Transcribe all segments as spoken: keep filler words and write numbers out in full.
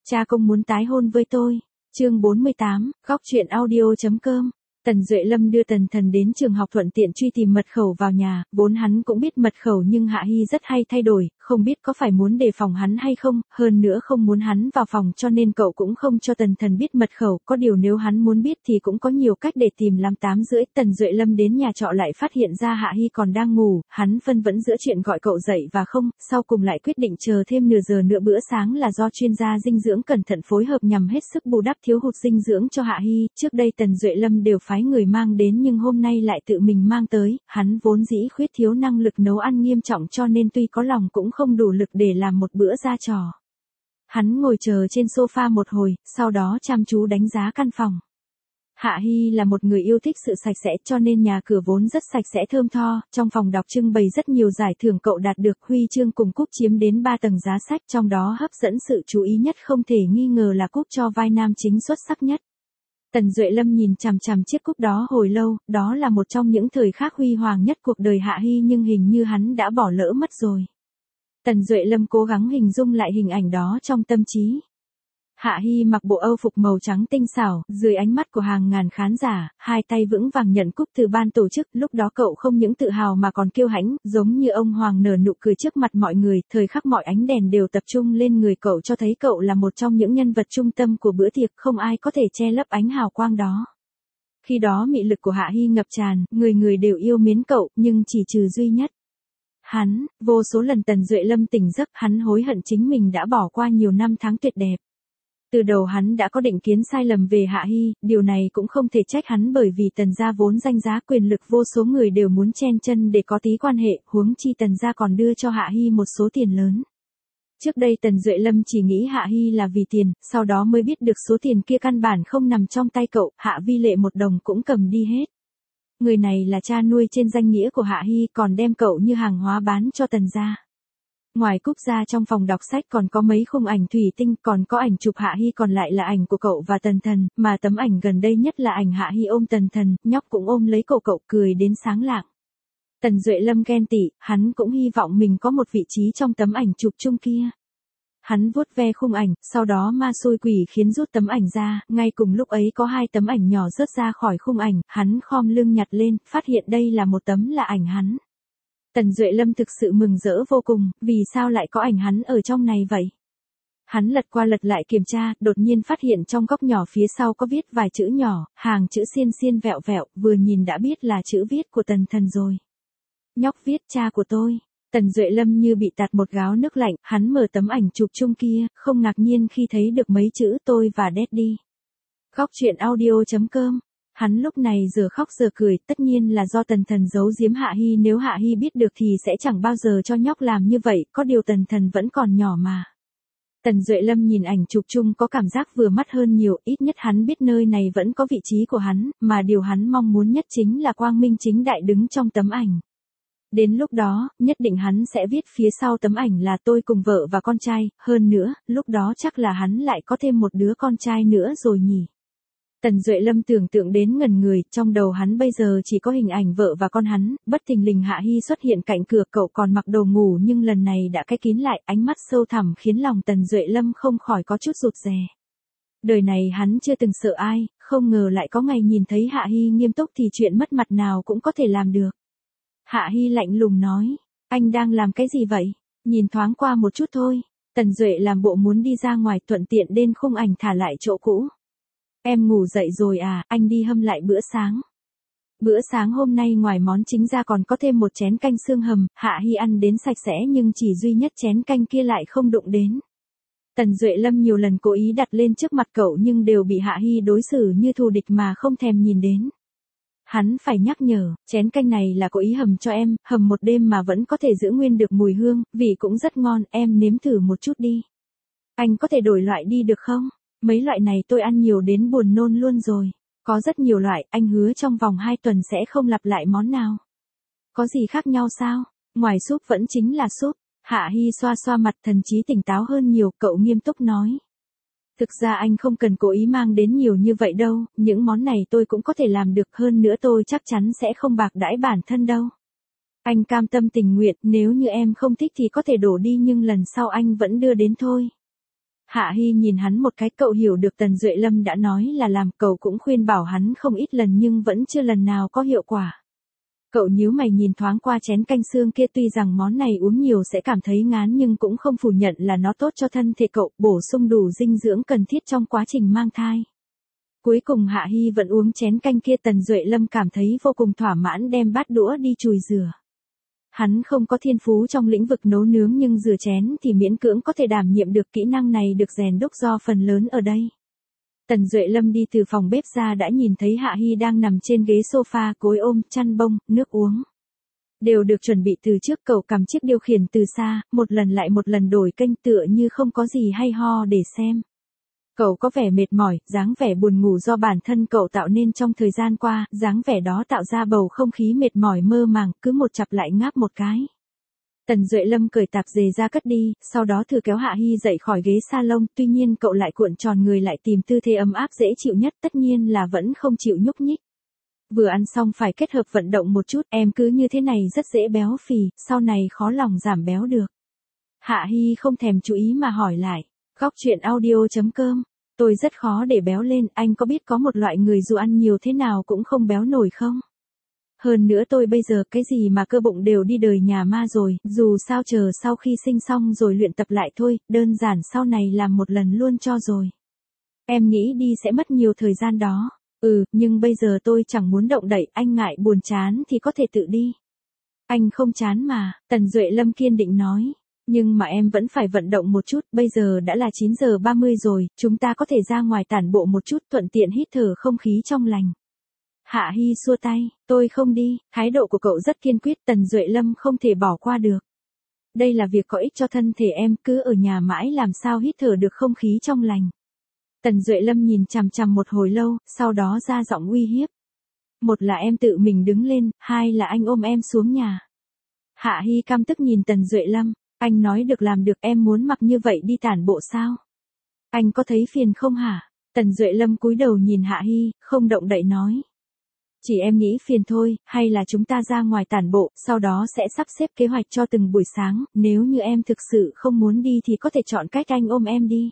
Cha công muốn tái hôn với tôi. Chương bốn mươi tám, góc truyện audio chấm com. Tần Duệ Lâm đưa Tần Thần đến trường học thuận tiện truy tìm mật khẩu vào nhà, vốn hắn cũng biết mật khẩu nhưng Hạ Hi rất hay thay đổi, không biết có phải muốn đề phòng hắn hay không, hơn nữa không muốn hắn vào phòng cho nên cậu cũng không cho Tần Thần biết mật khẩu, có điều nếu hắn muốn biết thì cũng có nhiều cách để tìm. Làm tám rưỡi, Tần Duệ Lâm đến nhà trọ lại phát hiện ra Hạ Hi còn đang ngủ, hắn phân vân giữa chuyện gọi cậu dậy và không, sau cùng lại quyết định chờ thêm nửa giờ nữa. Bữa sáng là do chuyên gia dinh dưỡng cẩn thận phối hợp nhằm hết sức bù đắp thiếu hụt dinh dưỡng cho Hạ Hi, trước đây Tần Duệ Lâm đều phái người mang đến nhưng hôm nay lại tự mình mang tới, hắn vốn dĩ khuyết thiếu năng lực nấu ăn nghiêm trọng cho nên tuy có lòng cũng không đủ lực để làm một bữa ra trò. Hắn ngồi chờ trên sofa một hồi, sau đó chăm chú đánh giá căn phòng. Hạ Hi là một người yêu thích sự sạch sẽ cho nên nhà cửa vốn rất sạch sẽ thơm tho, trong phòng đọc trưng bày rất nhiều giải thưởng cậu đạt được, huy chương cùng cúp chiếm đến ba tầng giá sách, trong đó hấp dẫn sự chú ý nhất không thể nghi ngờ là cúp cho vai nam chính xuất sắc nhất. Tần Duệ Lâm nhìn chằm chằm chiếc cúp đó hồi lâu, đó là một trong những thời khắc huy hoàng nhất cuộc đời Hạ Hi nhưng hình như hắn đã bỏ lỡ mất rồi. Tần Duệ Lâm cố gắng hình dung lại hình ảnh đó trong tâm trí. Hạ Hi mặc bộ âu phục màu trắng tinh xảo, dưới ánh mắt của hàng ngàn khán giả, hai tay vững vàng nhận cúp từ ban tổ chức, lúc đó cậu không những tự hào mà còn kiêu hãnh, giống như ông hoàng nở nụ cười trước mặt mọi người, thời khắc mọi ánh đèn đều tập trung lên người cậu cho thấy cậu là một trong những nhân vật trung tâm của bữa tiệc, không ai có thể che lấp ánh hào quang đó. Khi đó mị lực của Hạ Hi ngập tràn, người người đều yêu mến cậu, nhưng chỉ trừ duy nhất. Hắn, vô số lần Tần Duệ Lâm tỉnh giấc, hắn hối hận chính mình đã bỏ qua nhiều năm tháng tuyệt đẹp. Từ đầu hắn đã có định kiến sai lầm về Hạ Hi, điều này cũng không thể trách hắn bởi vì Tần gia vốn danh giá quyền lực, vô số người đều muốn chen chân để có tí quan hệ, huống chi Tần gia còn đưa cho Hạ Hi một số tiền lớn. Trước đây Tần Duệ Lâm chỉ nghĩ Hạ Hi là vì tiền, sau đó mới biết được số tiền kia căn bản không nằm trong tay cậu, Hạ Vi Lệ một đồng cũng cầm đi hết. Người này là cha nuôi trên danh nghĩa của Hạ Hi còn đem cậu như hàng hóa bán cho Tần gia. Ngoài cúp ra trong phòng đọc sách còn có mấy khung ảnh thủy tinh, còn có ảnh chụp Hạ Hi còn lại là ảnh của cậu và Tần Thần, mà tấm ảnh gần đây nhất là ảnh Hạ Hi ôm Tần Thần, nhóc cũng ôm lấy cậu, cậu cười đến sáng lạng. Tần Duệ Lâm ghen tị, hắn cũng hy vọng mình có một vị trí trong tấm ảnh chụp chung kia. Hắn vuốt ve khung ảnh, sau đó ma xui quỷ khiến rút tấm ảnh ra, ngay cùng lúc ấy có hai tấm ảnh nhỏ rớt ra khỏi khung ảnh, hắn khom lưng nhặt lên, phát hiện đây là một tấm là ảnh hắn. Tần Duệ Lâm thực sự mừng rỡ vô cùng, vì sao lại có ảnh hắn ở trong này vậy? Hắn lật qua lật lại kiểm tra, đột nhiên phát hiện trong góc nhỏ phía sau có viết vài chữ nhỏ, hàng chữ xiên xiên vẹo vẹo, vừa nhìn đã biết là chữ viết của Tần Thần rồi. Nhóc viết cha của tôi. Tần Duệ Lâm như bị tạt một gáo nước lạnh, hắn mở tấm ảnh chụp chung kia, không ngạc nhiên khi thấy được mấy chữ tôi và Daddy. Góc truyện audio chấm com. Hắn lúc này giờ khóc giờ cười, tất nhiên là do Tần Thần giấu giếm Hạ Hi, nếu Hạ Hi biết được thì sẽ chẳng bao giờ cho nhóc làm như vậy, có điều Tần Thần vẫn còn nhỏ mà. Tần Duệ Lâm nhìn ảnh chụp chung có cảm giác vừa mắt hơn nhiều, ít nhất hắn biết nơi này vẫn có vị trí của hắn, mà điều hắn mong muốn nhất chính là quang minh chính đại đứng trong tấm ảnh. Đến lúc đó, nhất định hắn sẽ viết phía sau tấm ảnh là tôi cùng vợ và con trai, hơn nữa, lúc đó chắc là hắn lại có thêm một đứa con trai nữa rồi nhỉ. Tần Duệ Lâm tưởng tượng đến ngẩn người, trong đầu hắn bây giờ chỉ có hình ảnh vợ và con hắn, bất thình lình Hạ Hi xuất hiện cạnh cửa, cậu còn mặc đồ ngủ nhưng lần này đã cái kín lại, ánh mắt sâu thẳm khiến lòng Tần Duệ Lâm không khỏi có chút rụt rè. Đời này hắn chưa từng sợ ai, không ngờ lại có ngày nhìn thấy Hạ Hi nghiêm túc thì chuyện mất mặt nào cũng có thể làm được. Hạ Hi lạnh lùng nói, anh đang làm cái gì vậy? Nhìn thoáng qua một chút thôi. Tần Duệ làm bộ muốn đi ra ngoài, thuận tiện đến khung ảnh thả lại chỗ cũ. Em ngủ dậy rồi à, anh đi hâm lại bữa sáng. Bữa sáng hôm nay ngoài món chính ra còn có thêm một chén canh xương hầm, Hạ Hi ăn đến sạch sẽ nhưng chỉ duy nhất chén canh kia lại không đụng đến. Tần Duệ Lâm nhiều lần cố ý đặt lên trước mặt cậu nhưng đều bị Hạ Hi đối xử như thù địch mà không thèm nhìn đến. Hắn phải nhắc nhở, chén canh này là cố ý hầm cho em, hầm một đêm mà vẫn có thể giữ nguyên được mùi hương, vị cũng rất ngon, em nếm thử một chút đi. Anh có thể đổi loại đi được không? Mấy loại này tôi ăn nhiều đến buồn nôn luôn rồi. Có rất nhiều loại, anh hứa trong vòng hai tuần sẽ không lặp lại món nào. Có gì khác nhau sao? Ngoài súp vẫn chính là súp. Hạ Hi xoa xoa mặt, thần trí tỉnh táo hơn nhiều, cậu nghiêm túc nói. Thực ra anh không cần cố ý mang đến nhiều như vậy đâu, những món này tôi cũng có thể làm được, hơn nữa tôi chắc chắn sẽ không bạc đãi bản thân đâu. Anh cam tâm tình nguyện, nếu như em không thích thì có thể đổ đi nhưng lần sau anh vẫn đưa đến thôi. Hạ Hi nhìn hắn một cái, cậu hiểu được Tần Duệ Lâm đã nói là làm, cậu cũng khuyên bảo hắn không ít lần nhưng vẫn chưa lần nào có hiệu quả. Cậu nhíu mày nhìn thoáng qua chén canh xương kia, tuy rằng món này uống nhiều sẽ cảm thấy ngán nhưng cũng không phủ nhận là nó tốt cho thân thể cậu, bổ sung đủ dinh dưỡng cần thiết trong quá trình mang thai. Cuối cùng Hạ Hi vẫn uống chén canh kia. Tần Duệ Lâm cảm thấy vô cùng thỏa mãn, đem bát đũa đi chùi rửa. Hắn không có thiên phú trong lĩnh vực nấu nướng nhưng rửa chén thì miễn cưỡng có thể đảm nhiệm được, kỹ năng này được rèn đúc do phần lớn ở đây. Tần Duệ Lâm đi từ phòng bếp ra đã nhìn thấy Hạ Hi đang nằm trên ghế sofa, gối ôm, chăn bông, nước uống. Đều được chuẩn bị từ trước, cậu cầm chiếc điều khiển từ xa, một lần lại một lần đổi kênh tựa như không có gì hay ho để xem. Cậu có vẻ mệt mỏi, dáng vẻ buồn ngủ do bản thân cậu tạo nên trong thời gian qua, dáng vẻ đó tạo ra bầu không khí mệt mỏi mơ màng, cứ một chặp lại ngáp một cái. Tần Duệ Lâm cởi tạp dề ra cất đi, sau đó thử kéo Hạ Hi dậy khỏi ghế salon, tuy nhiên cậu lại cuộn tròn người lại tìm tư thế ấm áp dễ chịu nhất, tất nhiên là vẫn không chịu nhúc nhích. Vừa ăn xong phải kết hợp vận động một chút, em cứ như thế này rất dễ béo phì, sau này khó lòng giảm béo được. Hạ Hi không thèm chú ý mà hỏi lại, góc chuyện audio chấm com, tôi rất khó để béo lên, anh có biết có một loại người dù ăn nhiều thế nào cũng không béo nổi không? Hơn nữa tôi bây giờ cái gì mà cơ bụng đều đi đời nhà ma rồi, dù sao chờ sau khi sinh xong rồi luyện tập lại thôi, đơn giản sau này làm một lần luôn cho rồi. Em nghĩ đi sẽ mất nhiều thời gian đó. Ừ, nhưng bây giờ tôi chẳng muốn động đậy, anh ngại buồn chán thì có thể tự đi. Anh không chán mà, Tần Duệ Lâm kiên định nói. Nhưng mà em vẫn phải vận động một chút, bây giờ đã là chín giờ ba mươi rồi, chúng ta có thể ra ngoài tản bộ một chút, thuận tiện hít thở không khí trong lành. Hạ Hi xua tay, tôi không đi, thái độ của cậu rất kiên quyết, Tần Duệ Lâm không thể bỏ qua được. Đây là việc có ích cho thân thể em, cứ ở nhà mãi làm sao hít thở được không khí trong lành. Tần Duệ Lâm nhìn chằm chằm một hồi lâu, sau đó ra giọng uy hiếp. Một là em tự mình đứng lên, hai là anh ôm em xuống nhà. Hạ Hi căm tức nhìn Tần Duệ Lâm, anh nói được làm được, em muốn mặc như vậy đi tản bộ sao? Anh có thấy phiền không hả? Tần Duệ Lâm cúi đầu nhìn Hạ Hi, không động đậy nói. Chỉ em nghĩ phiền thôi, hay là chúng ta ra ngoài tản bộ, sau đó sẽ sắp xếp kế hoạch cho từng buổi sáng, nếu như em thực sự không muốn đi thì có thể chọn cách anh ôm em đi.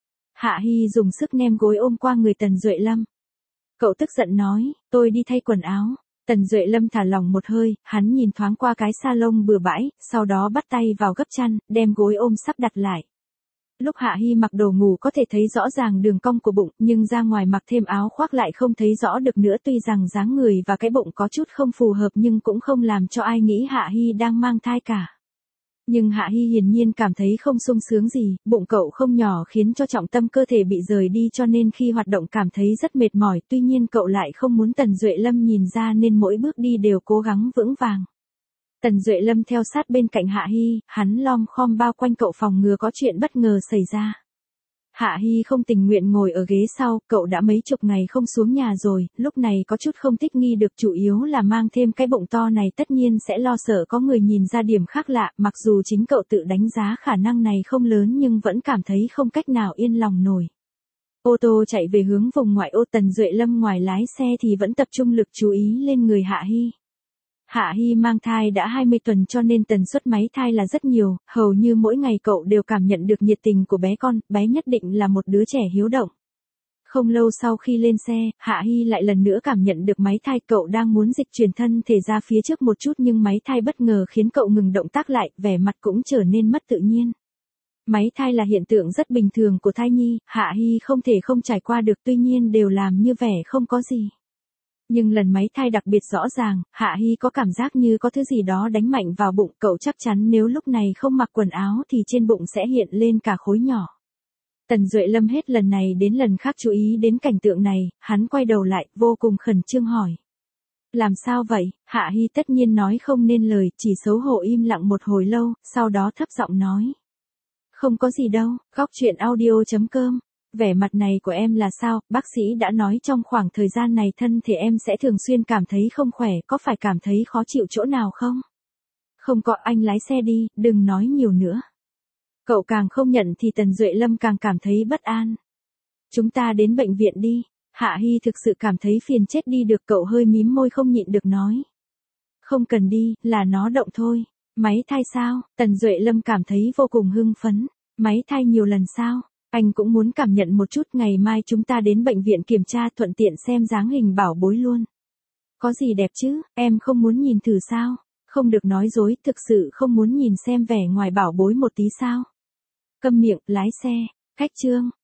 Hạ Hi dùng sức ném gối ôm qua người Tần Duệ Lâm. Cậu tức giận nói, tôi đi thay quần áo. Tần Duệ Lâm thả lỏng một hơi, hắn nhìn thoáng qua cái salon bừa bãi, sau đó bắt tay vào gấp chăn, đem gối ôm sắp đặt lại. Lúc Hạ Hi mặc đồ ngủ có thể thấy rõ ràng đường cong của bụng, nhưng ra ngoài mặc thêm áo khoác lại không thấy rõ được nữa, tuy rằng dáng người và cái bụng có chút không phù hợp nhưng cũng không làm cho ai nghĩ Hạ Hi đang mang thai cả. Nhưng Hạ Hi hiển nhiên cảm thấy không sung sướng gì, bụng cậu không nhỏ khiến cho trọng tâm cơ thể bị rời đi cho nên khi hoạt động cảm thấy rất mệt mỏi, tuy nhiên cậu lại không muốn Tần Duệ Lâm nhìn ra nên mỗi bước đi đều cố gắng vững vàng. Tần Duệ Lâm theo sát bên cạnh Hạ Hi, hắn lom khom bao quanh cậu phòng ngừa có chuyện bất ngờ xảy ra. Hạ Hi không tình nguyện ngồi ở ghế sau, cậu đã mấy chục ngày không xuống nhà rồi, lúc này có chút không thích nghi được, chủ yếu là mang thêm cái bụng to này tất nhiên sẽ lo sợ có người nhìn ra điểm khác lạ, mặc dù chính cậu tự đánh giá khả năng này không lớn nhưng vẫn cảm thấy không cách nào yên lòng nổi. Ô tô chạy về hướng vùng ngoại ô, Tần Duệ Lâm ngoài lái xe thì vẫn tập trung lực chú ý lên người Hạ Hi. Hạ Hi mang thai đã hai mươi tuần cho nên tần suất máy thai là rất nhiều, hầu như mỗi ngày cậu đều cảm nhận được nhiệt tình của bé con, bé nhất định là một đứa trẻ hiếu động. Không lâu sau khi lên xe, Hạ Hi lại lần nữa cảm nhận được máy thai, cậu đang muốn dịch chuyển thân thể ra phía trước một chút nhưng máy thai bất ngờ khiến cậu ngừng động tác lại, vẻ mặt cũng trở nên mất tự nhiên. Máy thai là hiện tượng rất bình thường của thai nhi, Hạ Hi không thể không trải qua được, tuy nhiên đều làm như vẻ không có gì. Nhưng lần máy thai đặc biệt rõ ràng, Hạ Hi có cảm giác như có thứ gì đó đánh mạnh vào bụng, cậu chắc chắn nếu lúc này không mặc quần áo thì trên bụng sẽ hiện lên cả khối nhỏ. Tần Duệ Lâm hết lần này đến lần khác chú ý đến cảnh tượng này, hắn quay đầu lại, vô cùng khẩn trương hỏi. Làm sao vậy? Hạ Hi tất nhiên nói không nên lời, chỉ xấu hổ im lặng một hồi lâu, sau đó thấp giọng nói. Không có gì đâu, góc chuyện audio chấm com. Vẻ mặt này của em là sao? Bác sĩ đã nói trong khoảng thời gian này thân thể em sẽ thường xuyên cảm thấy không khỏe, có phải cảm thấy khó chịu chỗ nào không? Không có, anh lái xe đi, đừng nói nhiều nữa. Cậu càng không nhận thì Tần Duệ Lâm càng cảm thấy bất an. Chúng ta đến bệnh viện đi. Hạ Hi thực sự cảm thấy phiền chết đi được, cậu hơi mím môi không nhịn được nói. Không cần đi, là nó động thôi. Máy thai sao? Tần Duệ Lâm cảm thấy vô cùng hưng phấn. Máy thai nhiều lần sao? Anh cũng muốn cảm nhận một chút, ngày mai chúng ta đến bệnh viện kiểm tra thuận tiện xem dáng hình bảo bối luôn. Có gì đẹp chứ, em không muốn nhìn thử sao? Không được nói dối, thực sự không muốn nhìn xem vẻ ngoài bảo bối một tí sao? Câm miệng, lái xe. Khách trương.